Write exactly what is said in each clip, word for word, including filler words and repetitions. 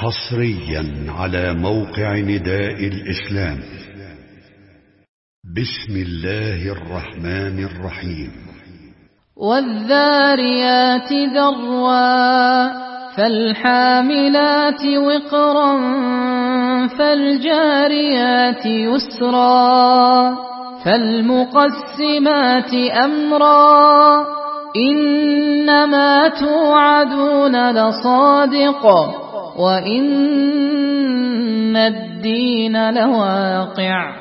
حصريا على موقع نداء الإسلام. بسم الله الرحمن الرحيم. والذاريات ذروا فالحاملات وقرا فالجاريات يسرا فالمقسمات أمرا إنما توعدون لصادق وإن الدين لواقع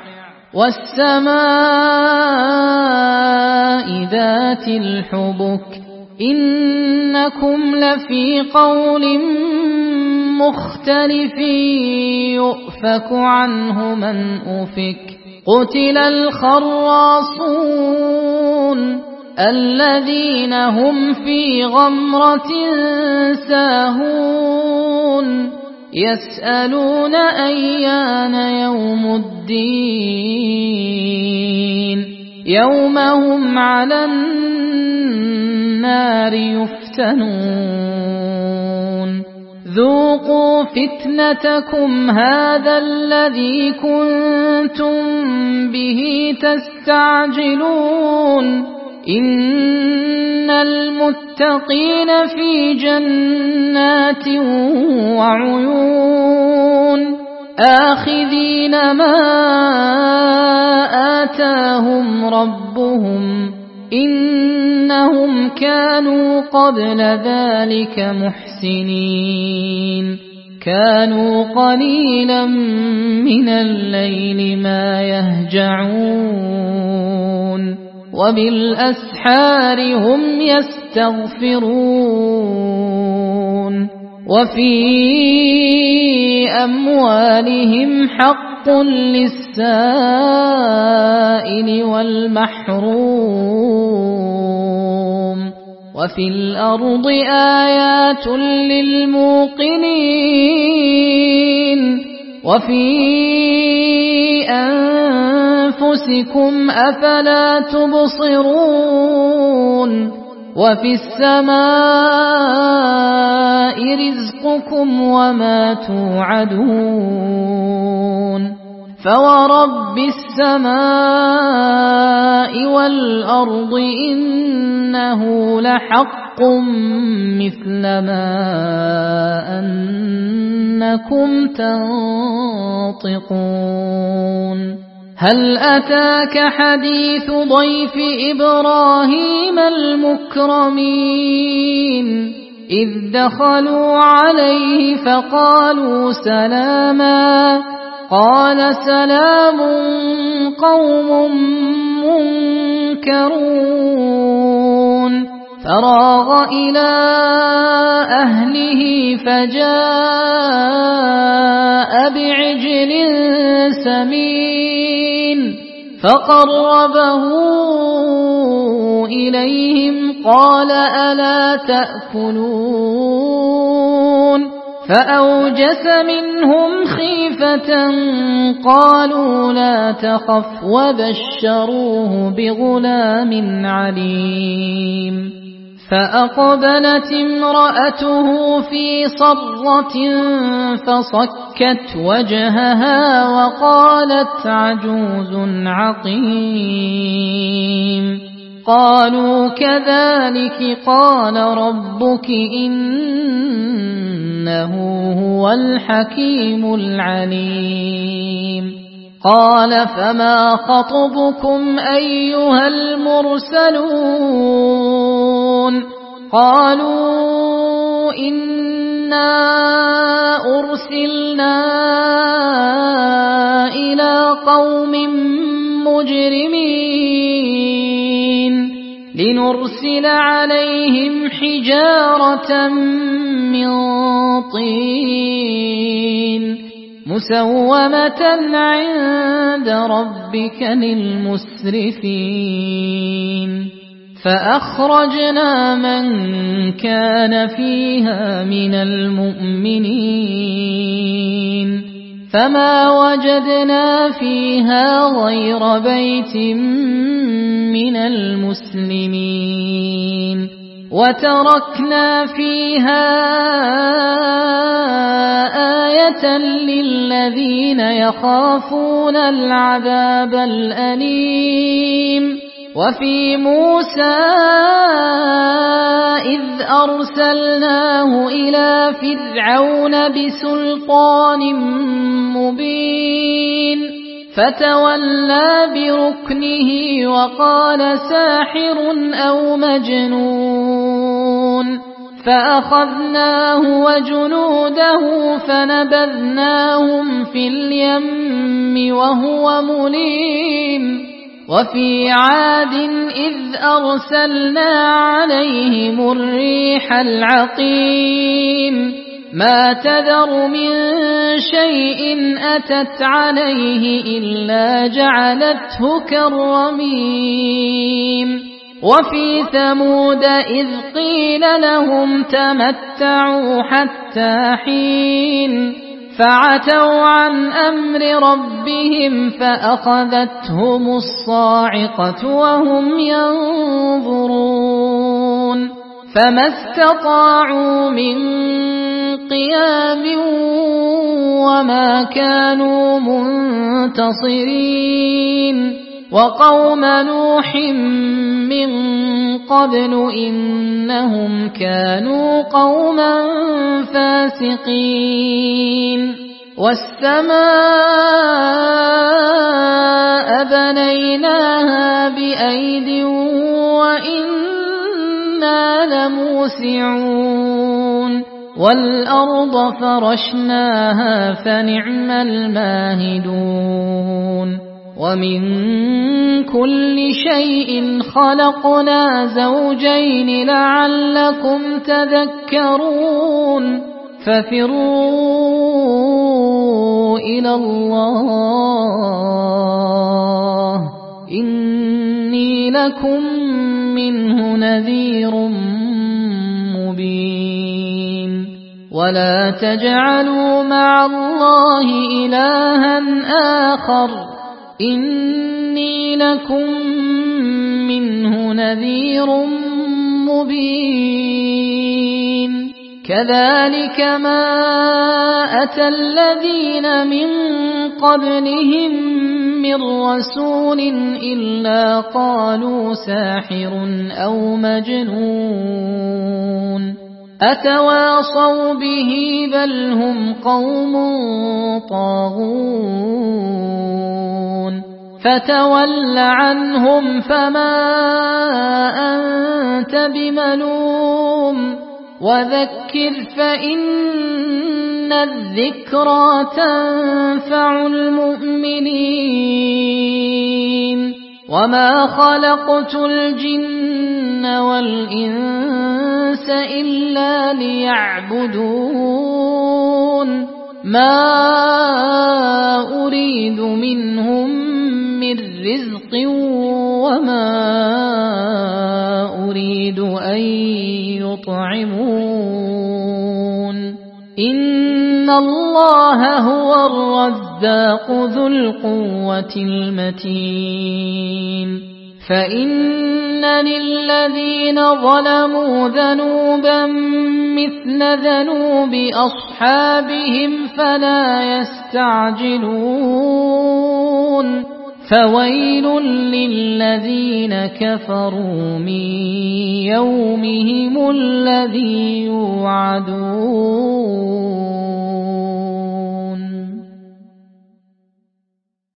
والسماء ذات الحبك إنكم لفي قول مختلف يؤفك عنه من أفك قتل الخراصون الذين هم في غمرة ساهون يسألون أيان يوم الدين يوم هم على النار يفتنون ذوقوا فتنتكم هذا الذي كنتم به تستعجلون إن المتقين في جنات وعيون آخذين ما آتاهم ربهم إنهم كانوا قبل ذلك محسنين كانوا قليلا من الليل ما يهجعون وبالأسحار هم يستغفرون وفي أموالهم حق للسائل والمحروم وفي الأرض آيات للموقنين وفي أنفسكم أفلا تبصرون وفي السماء رزقكم وما توعدون فورب السماء والأرض إنه لحق مثل ما أنكم تنطقون هل أتاك حديث ضيف إبراهيم المكرمين إذ دخلوا عليه فقالوا سلاما قال سلام قوم منكرون فراغ إلى أهله فجاء بعجل سمين فقربه إليهم قال ألا تأكلون فأوجس منهم خيفة قالوا لا تخف وبشروه بغلام عليم فأقبلت امرأته في صرة فصكت وجهها وقالت عجوز عقيم قالوا كذلك قال ربك إنه هو الحكيم العليم قال فما خطبكم أيها المرسلون قالوا إنا أرسلنا إلى قوم مجرمين لنرسل عليهم حجارة من طين مسومة عند ربك للمسرفين فأخرجنا من كان فيها من المؤمنين فما وجدنا فيها غير بيت من المسلمين وتركنا فيها آية للذين يخافون العذاب الأليم. وفي موسى إذ أرسلناه إلى فرعون بسلطان مبين فتولى بركنه وقال ساحر أو مجنون، فأخذناه وجنوده فنبذناهم في اليم وهو مليم. وفي عاد إذ أرسلنا عليهم الريح العقيم ما تذر من شيء أتت عليه إلا جعلته كالرميم. وفي ثمود إذ قيل لهم تمتعوا حتى حين فعتوا عن أمر ربهم فأخذتهم الصاعقة وهم ينظرون فما استطاعوا من قيام وما كانوا منتصرين. وقوم نوح من قبل إنهم كانوا قوما فاسقين. والسماء بنيناها بأيد وإنا لموسعون والأرض فرشناها فنعم الماهدون. ومن كل شيء خلقنا زوجين لعلكم تذكرون. ففروا إلى الله إني لكم منه نذير مبين. ولا تجعلوا مع الله إلها آخر إني لكم منه نذير مبين. كذلك ما أتى الذين من قبلهم من رسول إلا قالوا ساحر أو مجنون أتواصوا به بل هم قوم طاغون. فتول عنهم فما أنت بملوم وذكر فإن الذكرى تنفع المؤمنين. وما خلقت الجن والإنس إلا ليعبدون ما أريد منهم من رزق وما أريد أن يطعمون إن الله هو الرزاق ذو القوة المتين. فإن للذين ظلموا ذنوبا مثل ذنوب أصحابهم فلا يستعجلون فويل للذين كفروا من يومهم الذي يوعدون.